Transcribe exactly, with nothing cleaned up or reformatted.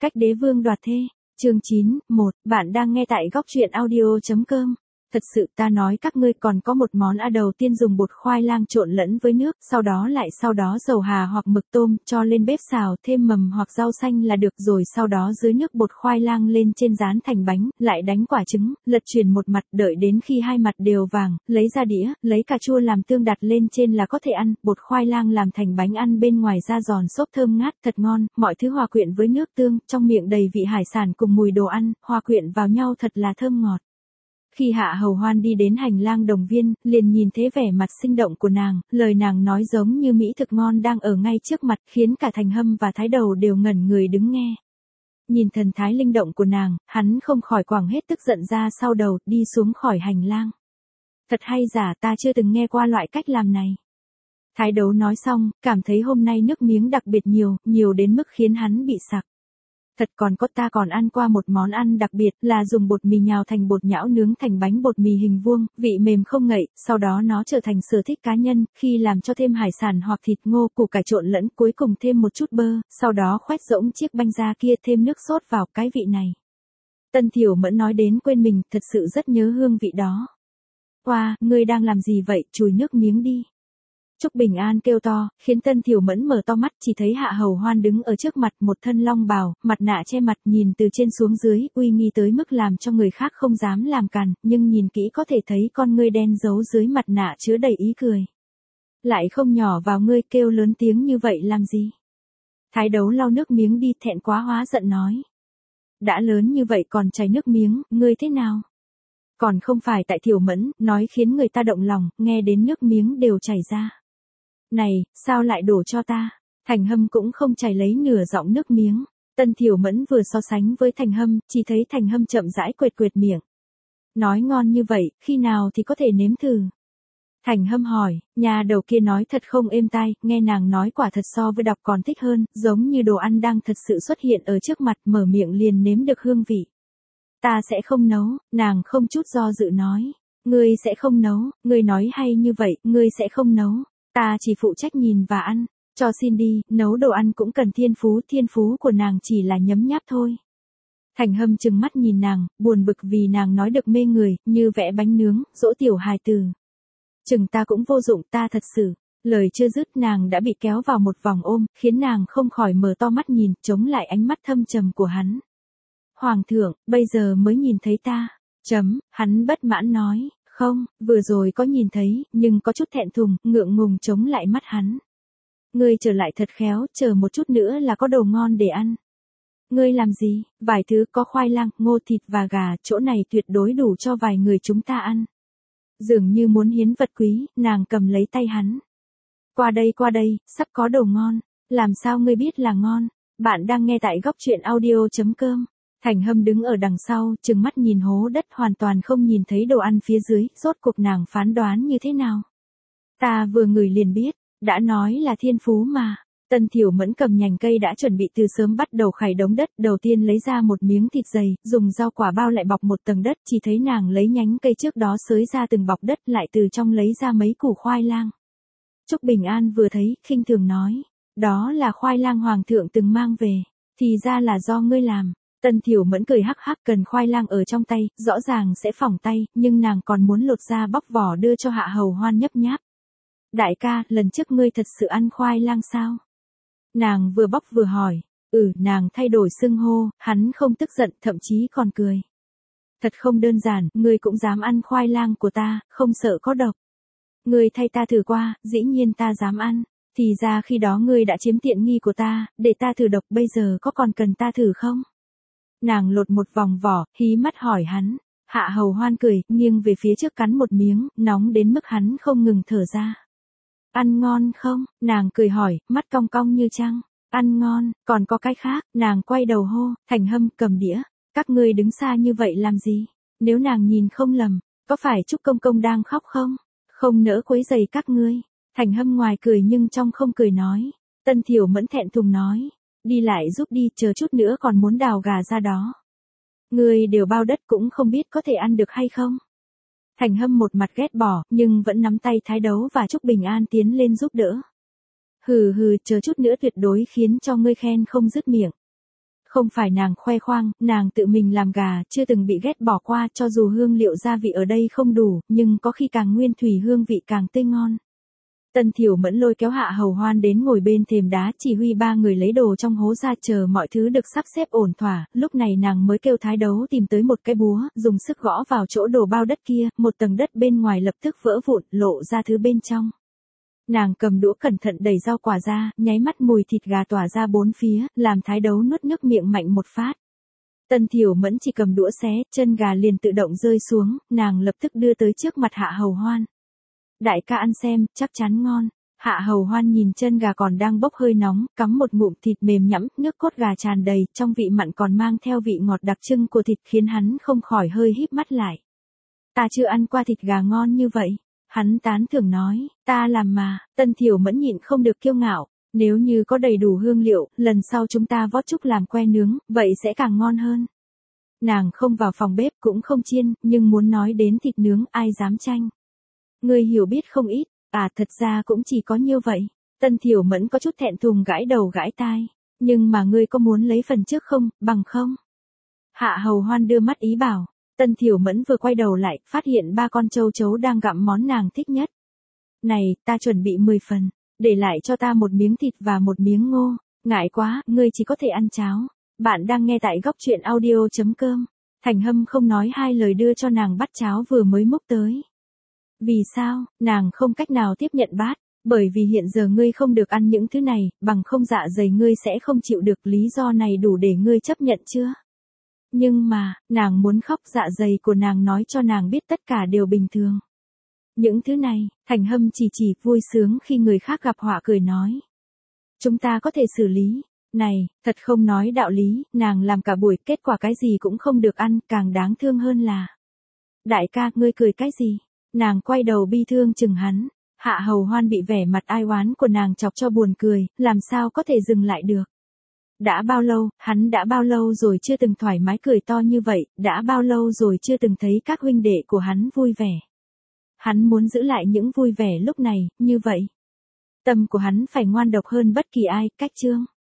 Cách đế vương đoạt thê, chương chín, một, bạn đang nghe tại góc truyện audio chấm com. Thật sự ta nói các ngươi còn có một món A đầu tiên dùng bột khoai lang trộn lẫn với nước, sau đó lại sau đó dầu hà hoặc mực tôm, cho lên bếp xào thêm mầm hoặc rau xanh là được rồi sau đó dưới nước bột khoai lang lên trên rán thành bánh, lại đánh quả trứng, lật chuyển một mặt đợi đến khi hai mặt đều vàng, lấy ra đĩa, lấy cà chua làm tương đặt lên trên là có thể ăn, bột khoai lang làm thành bánh ăn bên ngoài da giòn xốp thơm ngát, thật ngon, mọi thứ hòa quyện với nước tương, trong miệng đầy vị hải sản cùng mùi đồ ăn, hòa quyện vào nhau thật là thơm ngọt. Khi Hạ Hầu Hoan đi đến hành lang Đồng Viên, liền nhìn thấy vẻ mặt sinh động của nàng, lời nàng nói giống như mỹ thực ngon đang ở ngay trước mặt, khiến cả Thành Hâm và Thái Đầu đều ngẩn người đứng nghe. Nhìn thần thái linh động của nàng, hắn không khỏi quẳng hết tức giận ra sau đầu, đi xuống khỏi hành lang. Thật hay giả, ta chưa từng nghe qua loại cách làm này. Thái Đấu nói xong, cảm thấy hôm nay nước miếng đặc biệt nhiều, nhiều đến mức khiến hắn bị sặc. Thật còn có, ta còn ăn qua một món ăn đặc biệt là dùng bột mì nhào thành bột nhão nướng thành bánh bột mì hình vuông, vị mềm không ngậy, sau đó nó trở thành sở thích cá nhân, khi làm cho thêm hải sản hoặc thịt ngô, củ cải trộn lẫn, cuối cùng thêm một chút bơ, sau đó khoét rỗng chiếc banh da kia thêm nước sốt vào, cái vị này. Tân Thiểu Mẫn nói đến quên mình, thật sự rất nhớ hương vị đó. Wow, ngươi đang làm gì vậy, chùi nước miếng đi. Trúc Bình An kêu to, khiến Tân Thiểu Mẫn mở to mắt, chỉ thấy Hạ Hầu Hoan đứng ở trước mặt, một thân long bào, mặt nạ che mặt, nhìn từ trên xuống dưới, uy nghi tới mức làm cho người khác không dám làm càn, nhưng nhìn kỹ có thể thấy con ngươi đen giấu dưới mặt nạ chứa đầy ý cười. Lại không nhỏ vào ngươi, kêu lớn tiếng như vậy làm gì? Thái Đấu lau nước miếng đi, thẹn quá hóa giận nói. Đã lớn như vậy còn chảy nước miếng, ngươi thế nào? Còn không phải tại Thiểu Mẫn, nói khiến người ta động lòng, nghe đến nước miếng đều chảy ra. Này, sao lại đổ cho ta? Thành Hâm cũng không chảy lấy nửa giọng nước miếng. Tân Thiểu Mẫn vừa so sánh với Thành Hâm, chỉ thấy Thành Hâm chậm rãi quệt quệt miệng. Nói ngon như vậy, khi nào thì có thể nếm thử? Thành Hâm hỏi, nhà đầu kia nói thật không êm tai, nghe nàng nói quả thật so với đọc còn thích hơn, giống như đồ ăn đang thật sự xuất hiện ở trước mặt, mở miệng liền nếm được hương vị. Ta sẽ không nấu, nàng không chút do dự nói. Ngươi sẽ không nấu, ngươi nói hay như vậy, ngươi sẽ không nấu. Ta chỉ phụ trách nhìn và ăn, cho xin đi, nấu đồ ăn cũng cần thiên phú, thiên phú của nàng chỉ là nhấm nháp thôi. Thành Hâm trừng mắt nhìn nàng, buồn bực vì nàng nói được mê người, như vẽ bánh nướng, dỗ tiểu hài tử. Chừng ta cũng vô dụng, ta thật sự. Lời chưa dứt nàng đã bị kéo vào một vòng ôm, khiến nàng không khỏi mở to mắt nhìn, chống lại ánh mắt thâm trầm của hắn. Hoàng thượng, bây giờ mới nhìn thấy ta. Chấm, hắn bất mãn nói. Không, vừa rồi có nhìn thấy, nhưng có chút thẹn thùng, ngượng ngùng chống lại mắt hắn. Ngươi trở lại thật khéo, chờ một chút nữa là có đồ ngon để ăn. Ngươi làm gì? Vài thứ có khoai lang, ngô thịt và gà, chỗ này tuyệt đối đủ cho vài người chúng ta ăn. Dường như muốn hiến vật quý, nàng cầm lấy tay hắn. Qua đây qua đây, sắp có đồ ngon. Làm sao ngươi biết là ngon? Bạn đang nghe tại góc truyện audio chấm com. Thành Hâm đứng ở đằng sau, trừng mắt nhìn hố đất hoàn toàn không nhìn thấy đồ ăn phía dưới, rốt cuộc nàng phán đoán như thế nào. Ta vừa ngửi liền biết, đã nói là thiên phú mà. Tân Thiểu Mẫn cầm nhành cây đã chuẩn bị từ sớm bắt đầu khày đống đất, đầu tiên lấy ra một miếng thịt dày, dùng rau quả bao lại bọc một tầng đất, chỉ thấy nàng lấy nhánh cây trước đó xới ra từng bọc đất lại từ trong lấy ra mấy củ khoai lang. Trúc Bình An vừa thấy, khinh thường nói, đó là khoai lang hoàng thượng từng mang về, thì ra là do ngươi làm. Tân Thiểu Mẫn cười hắc hắc, cần khoai lang ở trong tay, rõ ràng sẽ phỏng tay, nhưng nàng còn muốn lột ra bóc vỏ đưa cho Hạ Hầu Hoan nhấp nháp. Đại ca, lần trước ngươi thật sự ăn khoai lang sao? Nàng vừa bóc vừa hỏi, ừ, nàng thay đổi xưng hô, hắn không tức giận, thậm chí còn cười. Thật không đơn giản, ngươi cũng dám ăn khoai lang của ta, không sợ có độc. Ngươi thay ta thử qua, dĩ nhiên ta dám ăn. Thì ra khi đó ngươi đã chiếm tiện nghi của ta, để ta thử độc, bây giờ có còn cần ta thử không? Nàng lột một vòng vỏ, hí mắt hỏi hắn. Hạ Hầu Hoan cười, nghiêng về phía trước cắn một miếng, nóng đến mức hắn không ngừng thở ra. Ăn ngon không? Nàng cười hỏi, mắt cong cong như trăng. Ăn ngon, còn có cái khác, nàng quay đầu hô, Thành Hâm cầm đĩa. Các ngươi đứng xa như vậy làm gì? Nếu nàng nhìn không lầm, có phải Trúc Công Công đang khóc không? Không nỡ quấy rầy các ngươi. Thành Hâm ngoài cười nhưng trong không cười nói. Tân Thiểu Mẫn thẹn thùng nói. Đi lại giúp đi, chờ chút nữa còn muốn đào gà ra đó. Ngươi đều bao đất cũng không biết có thể ăn được hay không. Thành Hâm một mặt ghét bỏ, nhưng vẫn nắm tay Thái Đấu và Trúc Bình An tiến lên giúp đỡ. Hừ hừ, chờ chút nữa tuyệt đối khiến cho ngươi khen không dứt miệng. Không phải nàng khoe khoang, nàng tự mình làm gà, chưa từng bị ghét bỏ qua, cho dù hương liệu gia vị ở đây không đủ, nhưng có khi càng nguyên thủy hương vị càng tươi ngon. Tân Thiểu Mẫn lôi kéo Hạ Hầu Hoan đến ngồi bên thềm đá, chỉ huy ba người lấy đồ trong hố ra, chờ mọi thứ được sắp xếp ổn thỏa, lúc này nàng mới kêu Thái Đấu tìm tới một cái búa, dùng sức gõ vào chỗ đồ bao đất kia, một tầng đất bên ngoài lập tức vỡ vụn, lộ ra thứ bên trong. Nàng cầm đũa cẩn thận đẩy rau quả ra, nháy mắt mùi thịt gà tỏa ra bốn phía, làm Thái Đấu nuốt nước miệng mạnh một phát. Tân Thiểu Mẫn chỉ cầm đũa xé, chân gà liền tự động rơi xuống, nàng lập tức đưa tới trước mặt Hạ Hầu Hoan. Đại ca ăn xem, chắc chắn ngon. Hạ Hầu Hoan nhìn chân gà còn đang bốc hơi nóng, cắm một ngụm thịt mềm nhẵm, nước cốt gà tràn đầy, trong vị mặn còn mang theo vị ngọt đặc trưng của thịt khiến hắn không khỏi hơi híp mắt lại. Ta chưa ăn qua thịt gà ngon như vậy. Hắn tán thưởng nói, ta làm mà. Tân Thiểu Mẫn nhịn không được kiêu ngạo, nếu như có đầy đủ hương liệu, lần sau chúng ta vót trúc làm que nướng, vậy sẽ càng ngon hơn. Nàng không vào phòng bếp cũng không chiên, nhưng muốn nói đến thịt nướng ai dám tranh. Ngươi hiểu biết không ít, à thật ra cũng chỉ có nhiêu vậy. Tân Thiểu Mẫn có chút thẹn thùng gãi đầu gãi tai, nhưng mà ngươi có muốn lấy phần trước không, bằng không? Hạ Hầu Hoan đưa mắt ý bảo. Tân Thiểu Mẫn vừa quay đầu lại, phát hiện ba con châu chấu đang gặm món nàng thích nhất. Này, ta chuẩn bị mười phần, để lại cho ta một miếng thịt và một miếng ngô. Ngại quá, ngươi chỉ có thể ăn cháo. Bạn đang nghe tại góc truyện audio chấm com. Thành Hâm không nói hai lời đưa cho nàng bát cháo vừa mới múc tới. Vì sao, nàng không cách nào tiếp nhận bát, bởi vì hiện giờ ngươi không được ăn những thứ này, bằng không dạ dày ngươi sẽ không chịu được, lý do này đủ để ngươi chấp nhận chưa? Nhưng mà, nàng muốn khóc, dạ dày của nàng nói cho nàng biết tất cả đều bình thường. Những thứ này, Thành Hâm chỉ chỉ vui sướng khi người khác gặp họa cười nói. Chúng ta có thể xử lý. Này, thật không nói đạo lý, nàng làm cả buổi, kết quả cái gì cũng không được ăn, càng đáng thương hơn là. Đại ca, ngươi cười cái gì? Nàng quay đầu bi thương chừng hắn. Hạ Hầu Hoan bị vẻ mặt ai oán của nàng chọc cho buồn cười, làm sao có thể dừng lại được. Đã bao lâu, hắn đã bao lâu rồi chưa từng thoải mái cười to như vậy, đã bao lâu rồi chưa từng thấy các huynh đệ của hắn vui vẻ. Hắn muốn giữ lại những vui vẻ lúc này, như vậy. Tâm của hắn phải ngoan độc hơn bất kỳ ai, cách chương.